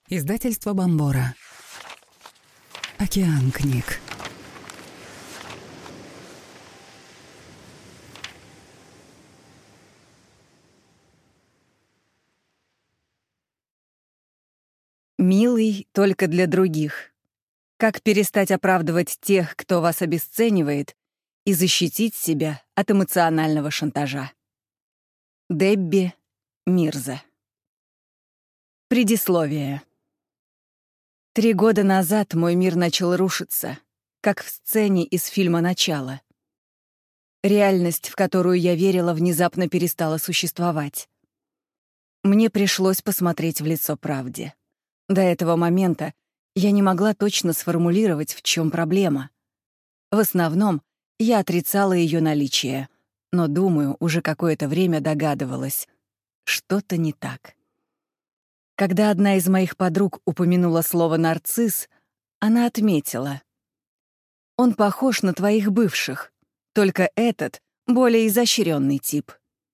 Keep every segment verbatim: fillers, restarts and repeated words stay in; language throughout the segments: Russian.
Издательство Бомбора. Океан книг. Милый только для других. Как перестать оправдывать тех, кто вас обесценивает, и защитить себя от эмоционального шантажа. Дебби Мирза. Предисловие. Три года назад мой мир начал рушиться, как в сцене из фильма «Начало». Реальность, в которую я верила, внезапно перестала существовать. Мне пришлось посмотреть в лицо правде. До этого момента я не могла точно сформулировать, в чем проблема. В основном я отрицала ее наличие, но, думаю, уже какое-то время догадывалась. Что-то не так. Когда одна из моих подруг упомянула слово «нарцисс», она отметила: «Он похож на твоих бывших, только этот — более изощренный тип».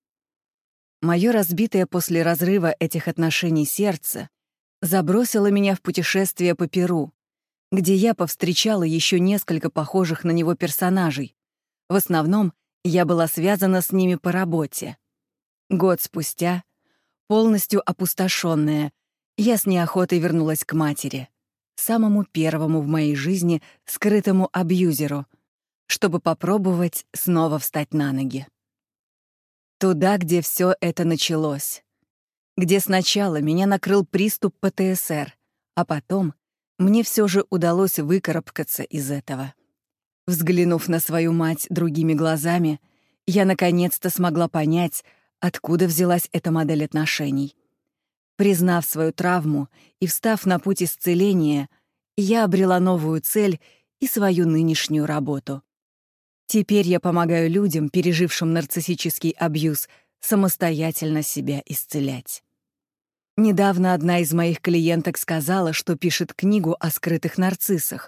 Моё разбитое после разрыва этих отношений сердце забросило меня в путешествие по Перу, где я повстречала еще несколько похожих на него персонажей. В основном я была связана с ними по работе. Год спустя, полностью опустошенная, я с неохотой вернулась к матери, самому первому в моей жизни скрытому абьюзеру, чтобы попробовать снова встать на ноги. Туда, где все это началось, где сначала меня накрыл приступ пэ тэ эс эр, а потом мне все же удалось выкарабкаться из этого. Взглянув на свою мать другими глазами, я наконец-то смогла понять, откуда взялась эта модель отношений. Признав свою травму и встав на путь исцеления, я обрела новую цель и свою нынешнюю работу. Теперь я помогаю людям, пережившим нарциссический абьюз, самостоятельно себя исцелять. Недавно одна из моих клиенток сказала, что пишет книгу о скрытых нарциссах.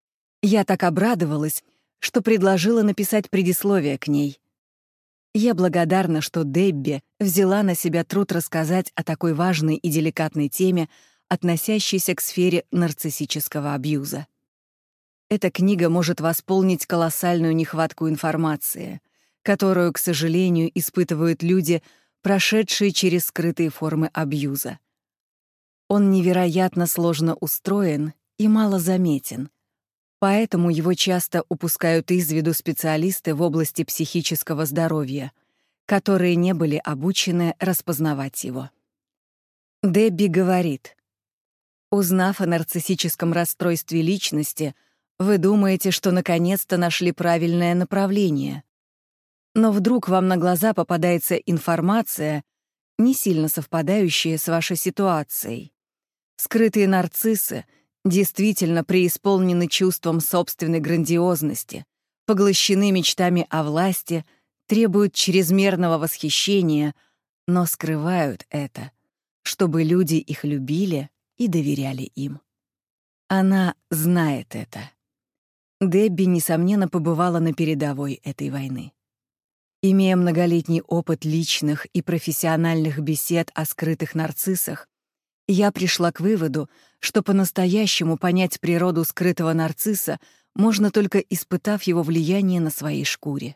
Я так обрадовалась, что предложила написать предисловие к ней. Я благодарна, что Дебби взяла на себя труд рассказать о такой важной и деликатной теме, относящейся к сфере нарциссического абьюза. Эта книга может восполнить колоссальную нехватку информации, которую, к сожалению, испытывают люди, прошедшие через скрытые формы абьюза. Он невероятно сложно устроен и мало заметен, поэтому его часто упускают из виду специалисты в области психического здоровья, которые не были обучены распознавать его. Дебби говорит: «Узнав о нарциссическом расстройстве личности, вы думаете, что наконец-то нашли правильное направление. Но вдруг вам на глаза попадается информация, не сильно совпадающая с вашей ситуацией. Скрытые нарциссы действительно преисполнены чувством собственной грандиозности, поглощены мечтами о власти, требуют чрезмерного восхищения, но скрывают это, чтобы люди их любили и доверяли им». Она знает это. Дебби, несомненно, побывала на передовой этой войны. Имея многолетний опыт личных и профессиональных бесед о скрытых нарциссах, я пришла к выводу, что по-настоящему понять природу скрытого нарцисса можно только испытав его влияние на своей шкуре.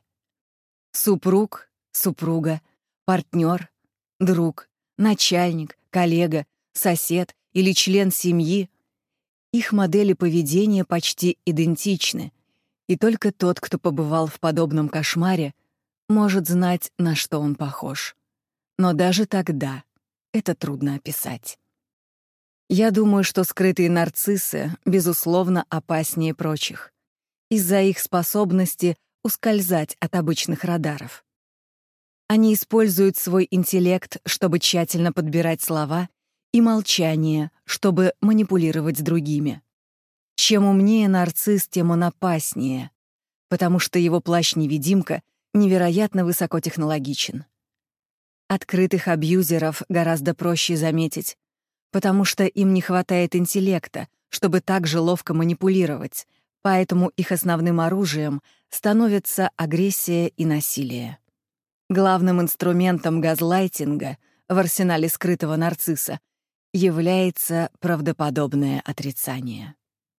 Супруг, супруга, партнер, друг, начальник, коллега, сосед или член семьи — их модели поведения почти идентичны, и только тот, кто побывал в подобном кошмаре, может знать, на что он похож. Но даже тогда это трудно описать. Я думаю, что скрытые нарциссы, безусловно, опаснее прочих из-за их способности ускользать от обычных радаров. Они используют свой интеллект, чтобы тщательно подбирать слова, и молчание, чтобы манипулировать другими. Чем умнее нарцисс, тем он опаснее, потому что его плащ-невидимка невероятно высокотехнологичен. Открытых абьюзеров гораздо проще заметить, потому что им не хватает интеллекта, чтобы так же ловко манипулировать, поэтому их основным оружием становятся агрессия и насилие. Главным инструментом газлайтинга в арсенале скрытого нарцисса является правдоподобное отрицание.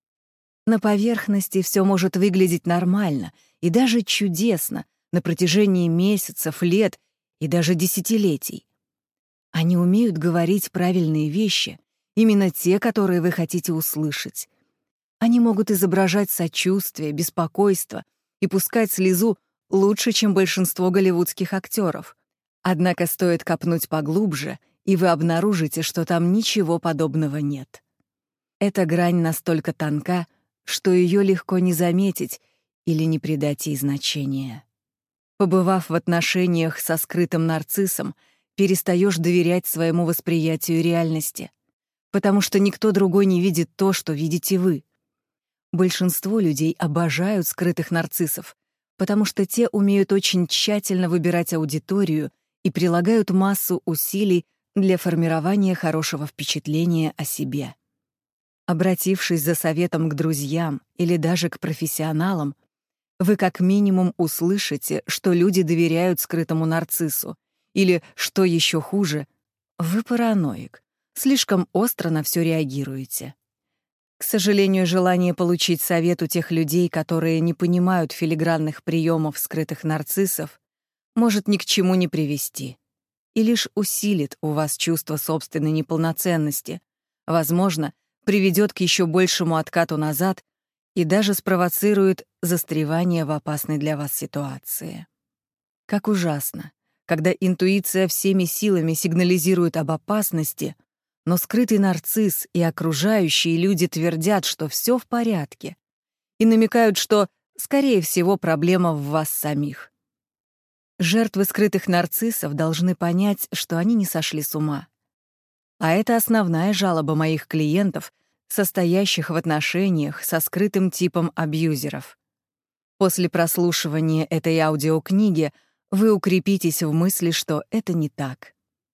На поверхности все может выглядеть нормально и даже чудесно на протяжении месяцев, лет и даже десятилетий. Они умеют говорить правильные вещи, именно те, которые вы хотите услышать. Они могут изображать сочувствие, беспокойство и пускать слезу лучше, чем большинство голливудских актеров. Однако стоит копнуть поглубже, и вы обнаружите, что там ничего подобного нет. Эта грань настолько тонка, что ее легко не заметить или не придать ей значения. Побывав в отношениях со скрытым нарциссом, перестаешь доверять своему восприятию реальности, потому что никто другой не видит то, что видите вы. Большинство людей обожают скрытых нарциссов, потому что те умеют очень тщательно выбирать аудиторию и прилагают массу усилий для формирования хорошего впечатления о себе. Обратившись за советом к друзьям или даже к профессионалам, вы как минимум услышите, что люди доверяют скрытому нарциссу, или, что еще хуже, вы параноик, слишком остро на все реагируете. К сожалению, желание получить совет у тех людей, которые не понимают филигранных приемов скрытых нарциссов, может ни к чему не привести и лишь усилит у вас чувство собственной неполноценности, возможно, приведет к еще большему откату назад и даже спровоцирует застревание в опасной для вас ситуации. Как ужасно, когда интуиция всеми силами сигнализирует об опасности, но скрытый нарцисс и окружающие люди твердят, что все в порядке, и намекают, что, скорее всего, проблема в вас самих. Жертвы скрытых нарциссов должны понять, что они не сошли с ума. А это основная жалоба моих клиентов, состоящих в отношениях со скрытым типом абьюзеров. После прослушивания этой аудиокниги вы укрепитесь в мысли, что это не так.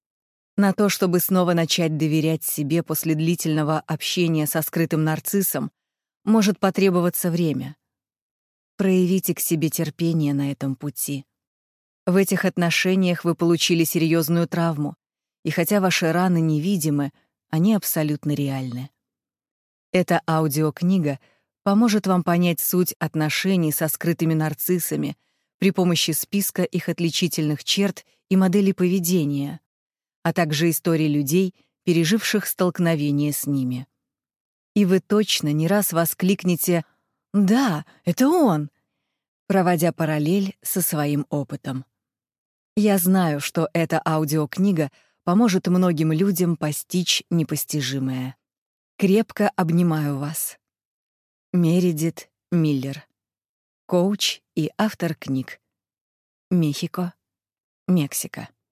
На то, чтобы снова начать доверять себе после длительного общения со скрытым нарциссом, может потребоваться время. Проявите к себе терпение на этом пути. В этих отношениях вы получили серьезную травму, и хотя ваши раны невидимы, они абсолютно реальны. Эта аудиокнига поможет вам понять суть отношений со скрытыми нарциссами при помощи списка их отличительных черт и моделей поведения, а также историй людей, переживших столкновение с ними. И вы точно не раз воскликнете «Да, это он!», проводя параллель со своим опытом. Я знаю, что эта аудиокнига поможет многим людям постичь непостижимое. Крепко обнимаю вас. Мередит Миллер. Коуч и автор книг. Мехико, Мексика.